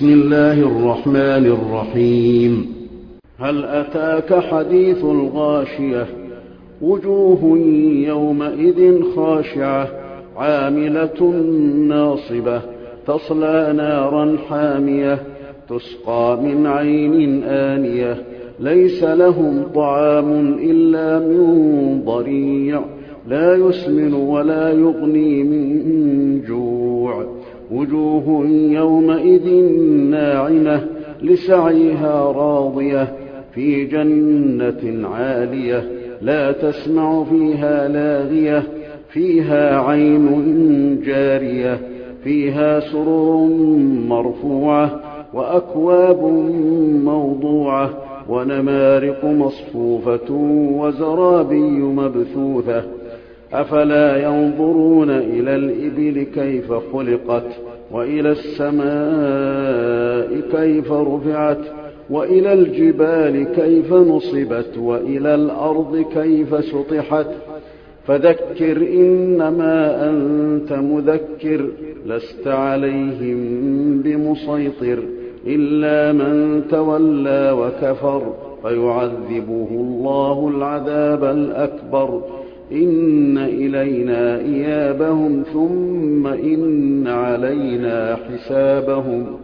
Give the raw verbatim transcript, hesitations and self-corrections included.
بسم الله الرحمن الرحيم. هل أتاك حديث الغاشية؟ وجوه يومئذ خاشعة عاملة ناصبة تصلى نارا حامية تسقى من عين آنية ليس لهم طعام إلا من ضريع لا يسمن ولا يغني من جوع. وجوه يومئذ ناعمة لسعيها راضية في جنة عالية لا تسمع فيها لاغية فيها عين جارية فيها سرر مرفوعة وأكواب موضوعة ونمارق مصفوفة وزرابي مبثوثة. أفلا ينظرون إلى الإبل كيف خلقت وإلى السماء كيف رفعت وإلى الجبال كيف نصبت وإلى الأرض كيف سطحت. فذكر إنما أنت مذكر لست عليهم بمسيطر إلا من تولى وكفر فيعذبه الله العذاب الأكبر. إن إلينا إيابهم ثم إن علينا حسابهم.